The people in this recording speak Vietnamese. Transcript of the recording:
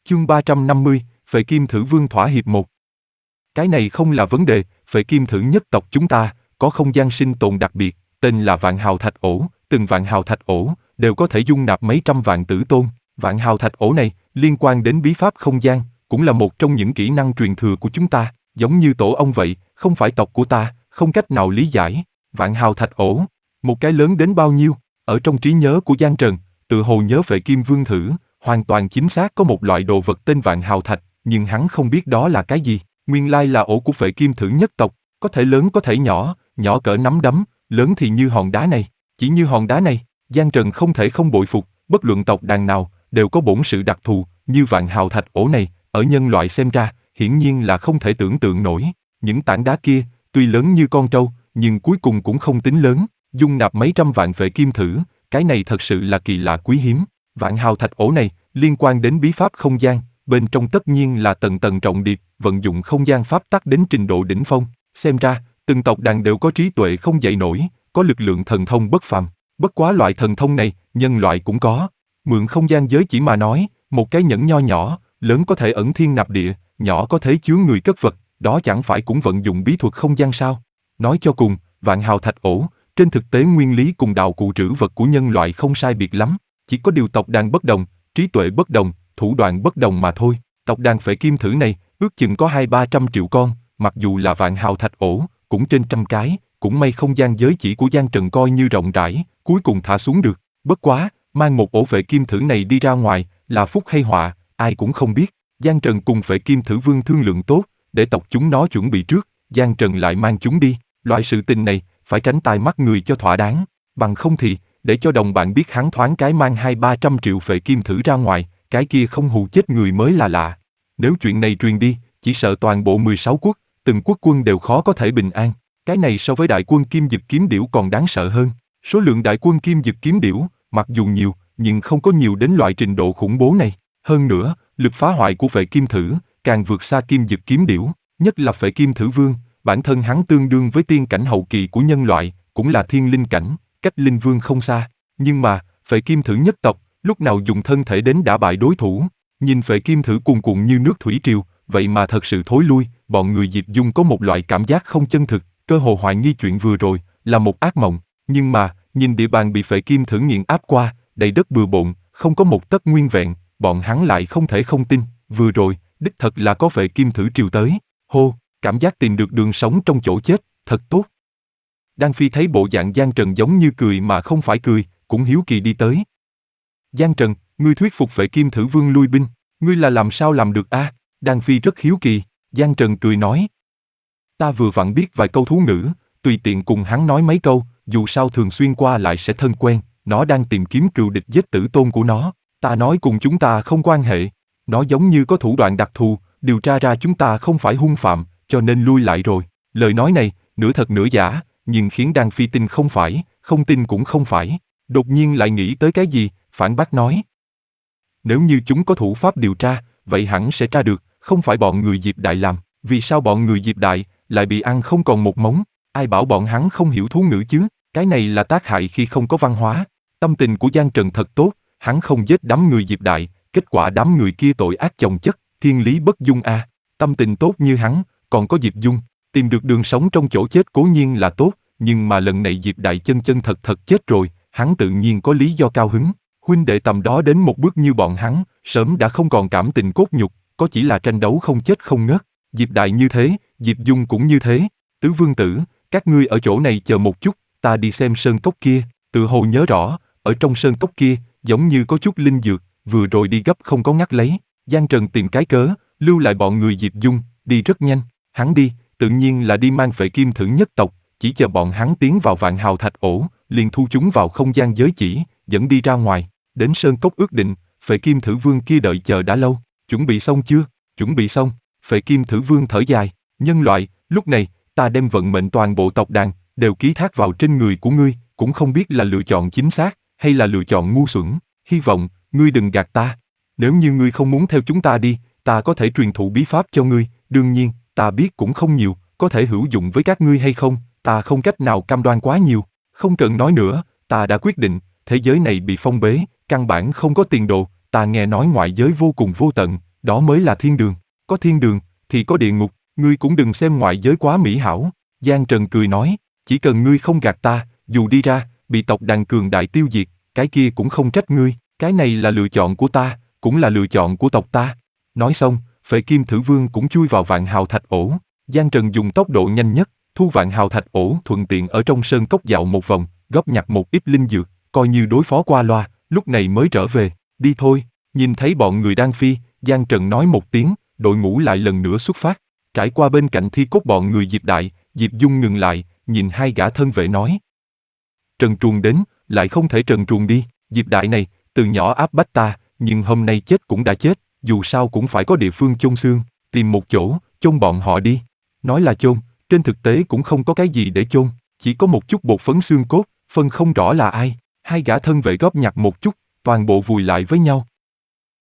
Chương 350, Phệ Kim Thử Vương thỏa hiệp 1. Cái này không là vấn đề, Phệ Kim Thử nhất tộc chúng ta, có không gian sinh tồn đặc biệt, tên là Vạn Hào Thạch Ổ, từng Vạn Hào Thạch Ổ, đều có thể dung nạp mấy trăm vạn tử tôn. Vạn Hào Thạch Ổ này, liên quan đến bí pháp không gian, cũng là một trong những kỹ năng truyền thừa của chúng ta, giống như tổ ông vậy, không phải tộc của ta, không cách nào lý giải. Vạn Hào Thạch Ổ, một cái lớn đến bao nhiêu, ở trong trí nhớ của Giang Trần, tự hồ nhớ Phệ Kim Vương Thử, hoàn toàn chính xác có một loại đồ vật tên Vạn Hào Thạch, nhưng hắn không biết đó là cái gì. Nguyên lai là ổ của Phệ Kim Thử nhất tộc, có thể lớn có thể nhỏ, nhỏ cỡ nắm đấm, lớn thì như hòn đá này. Chỉ như hòn đá này, Giang Trần không thể không bội phục, bất luận tộc đàn nào, đều có bổn sự đặc thù, như Vạn Hào Thạch ổ này, ở nhân loại xem ra, hiển nhiên là không thể tưởng tượng nổi. Những tảng đá kia, tuy lớn như con trâu, nhưng cuối cùng cũng không tính lớn, dung nạp mấy trăm vạn Phệ Kim Thử, cái này thật sự là kỳ lạ quý hiếm. Vạn Hào Thạch ổ này, liên quan đến bí pháp không gian, bên trong tất nhiên là tầng tầng trọng điệp, vận dụng không gian pháp tắc đến trình độ đỉnh phong. Xem ra, từng tộc đàn đều có trí tuệ không dậy nổi, có lực lượng thần thông bất phàm. Bất quá loại thần thông này, nhân loại cũng có. Mượn không gian giới chỉ mà nói, một cái nhẫn nho nhỏ, lớn có thể ẩn thiên nạp địa, nhỏ có thể chứa người cất vật, đó chẳng phải cũng vận dụng bí thuật không gian sao? Nói cho cùng, Vạn Hào Thạch ổ, trên thực tế nguyên lý cùng đạo cụ trữ vật của nhân loại không sai biệt lắm, chỉ có điều tộc đàn bất đồng, trí tuệ bất đồng, thủ đoạn bất đồng mà thôi. Tộc đàn Phệ Kim Thử này, ước chừng có 200-300 triệu con, mặc dù là Vạn Hào Thạch ổ, cũng trên trăm cái, cũng may không gian giới chỉ của Giang Trần coi như rộng rãi, cuối cùng thả xuống được. Bất quá, mang một ổ Phệ Kim Thử này đi ra ngoài, là phúc hay họa, ai cũng không biết. Giang Trần cùng Phệ Kim Thử Vương thương lượng tốt, để tộc chúng nó chuẩn bị trước, Giang Trần lại mang chúng đi. Loại sự tình này, phải tránh tai mắt người cho thỏa đáng, bằng không thì, để cho đồng bạn biết hắn thoáng cái mang 200-300 triệu Phệ Kim Thử ra ngoài, cái kia không hù chết người mới là lạ. Nếu chuyện này truyền đi, chỉ sợ toàn bộ 16 quốc, từng quốc quân đều khó có thể bình an. Cái này so với đại quân Kim Dực Kiếm Điểu còn đáng sợ hơn. Số lượng đại quân Kim Dực Kiếm Điểu, mặc dù nhiều, nhưng không có nhiều đến loại trình độ khủng bố này. Hơn nữa, lực phá hoại của Phệ Kim Thử, càng vượt xa Kim Dực Kiếm Điểu, nhất là Phệ Kim Thử Vương, bản thân hắn tương đương với tiên cảnh hậu kỳ của nhân loại, cũng là thiên linh cảnh, cách linh vương không xa. Nhưng mà, Phệ Kim Thử nhất tộc, lúc nào dùng thân thể đến đả bại đối thủ, nhìn Phệ Kim Thử cuồn cuộn như nước thủy triều, vậy mà thật sự thối lui, bọn người Diệp Dung có một loại cảm giác không chân thực, cơ hồ hoài nghi chuyện vừa rồi là một ác mộng. Nhưng mà, nhìn địa bàn bị Phệ Kim Thử nghiền áp qua, đầy đất bừa bộn, không có một tấc nguyên vẹn, bọn hắn lại không thể không tin, vừa rồi, đích thật là có Phệ Kim Thử triều tới. Hô, cảm giác tìm được đường sống trong chỗ chết, thật tốt. Đan Phi thấy bộ dạng Giang Trần giống như cười mà không phải cười, cũng hiếu kỳ đi tới. Giang Trần, ngươi thuyết phục Phệ Kim Thử Vương lui binh, ngươi là làm sao làm được a? Đan Phi rất hiếu kỳ. Giang Trần cười nói. Ta vừa vặn biết vài câu thú ngữ, tùy tiện cùng hắn nói mấy câu, dù sao thường xuyên qua lại sẽ thân quen, nó đang tìm kiếm cừu địch giết tử tôn của nó. Ta nói cùng chúng ta không quan hệ, nó giống như có thủ đoạn đặc thù, điều tra ra chúng ta không phải hung phạm, cho nên lui lại rồi. Lời nói này, nửa thật nửa giả, nhưng khiến Đan Phi tin không phải, không tin cũng không phải. Đột nhiên lại nghĩ tới cái gì, phản bác nói. Nếu như chúng có thủ pháp điều tra, vậy hẳn sẽ tra được, không phải bọn người Diệp Đại làm. Vì sao bọn người Diệp Đại lại bị ăn không còn một mống? Ai bảo bọn hắn không hiểu thú ngữ chứ? Cái này là tác hại khi không có văn hóa. Tâm tình của Giang Trần thật tốt, hắn không giết đám người Diệp Đại, kết quả đám người kia tội ác chồng chất, thiên lý bất dung a. Tâm tình tốt như hắn, còn có Diệp Dung, tìm được đường sống trong chỗ chết cố nhiên là tốt, nhưng mà lần này Diệp Đại chân chân thật thật chết rồi, hắn tự nhiên có lý do cao hứng. Huynh đệ tầm đó đến một bước như bọn hắn, sớm đã không còn cảm tình cốt nhục, có chỉ là tranh đấu không chết không ngớt. Diệp Đại như thế, Diệp Dung cũng như thế. Tứ Vương Tử, các ngươi ở chỗ này chờ một chút, ta đi xem sơn cốc kia. Tự hồ nhớ rõ, ở trong sơn cốc kia, giống như có chút linh dược, vừa rồi đi gấp không có ngắt lấy. Giang Trần tìm cái cớ, lưu lại bọn người Diệp Dung, đi rất nhanh. Hắn đi, tự nhiên là đi mang Phệ Kim Thử nhất tộc, chỉ chờ bọn hắn tiến vào Vạn Hào Thạch ổ, liền thu chúng vào không gian giới chỉ, dẫn đi ra ngoài. Đến sơn cốc ước định, Phệ Kim Thử Vương kia đợi chờ đã lâu. Chuẩn bị xong chưa? Chuẩn bị xong. Phệ Kim Thử Vương thở dài. Nhân loại, lúc này, ta đem vận mệnh toàn bộ tộc đàn, đều ký thác vào trên người của ngươi, cũng không biết là lựa chọn chính xác, hay là lựa chọn ngu xuẩn. Hy vọng, ngươi đừng gạt ta. Nếu như ngươi không muốn theo chúng ta đi, ta có thể truyền thụ bí pháp cho ngươi. Đương nhiên, ta biết cũng không nhiều, có thể hữu dụng với các ngươi hay không, ta không cách nào cam đoan quá nhiều. Không cần nói nữa, ta đã quyết định, thế giới này bị phong bế, căn bản không có tiền đồ, ta nghe nói ngoại giới vô cùng vô tận, đó mới là thiên đường. Có thiên đường, thì có địa ngục, ngươi cũng đừng xem ngoại giới quá mỹ hảo. Giang Trần cười nói, chỉ cần ngươi không gạt ta, dù đi ra, bị tộc đàn cường đại tiêu diệt, cái kia cũng không trách ngươi, cái này là lựa chọn của ta, cũng là lựa chọn của tộc ta. Nói xong, Phệ Kim Thử Vương cũng chui vào vạn hào thạch ổ. Giang Trần dùng tốc độ nhanh nhất, thu vạn hào thạch ổ, thuận tiện ở trong sơn cốc dạo một vòng, góp nhặt một ít linh dược, coi như đối phó qua loa, lúc này mới trở về. Đi thôi. Nhìn thấy bọn người đang phi, Giang Trần nói một tiếng, đội ngũ lại lần nữa xuất phát. Trải qua bên cạnh thi cốt bọn người Diệp Đại, Diệp Dung ngừng lại, nhìn hai gã thân vệ nói. Trần Truồng đến, lại không thể Trần Truồng đi, Diệp Đại này, từ nhỏ áp bách ta, nhưng hôm nay chết cũng đã chết, dù sao cũng phải có địa phương chôn xương, tìm một chỗ, chôn bọn họ đi. Nói là chôn, trên thực tế cũng không có cái gì để chôn, chỉ có một chút bột phấn xương cốt, phân không rõ là ai. Hai gã thân vệ góp nhặt một chút, toàn bộ vùi lại với nhau,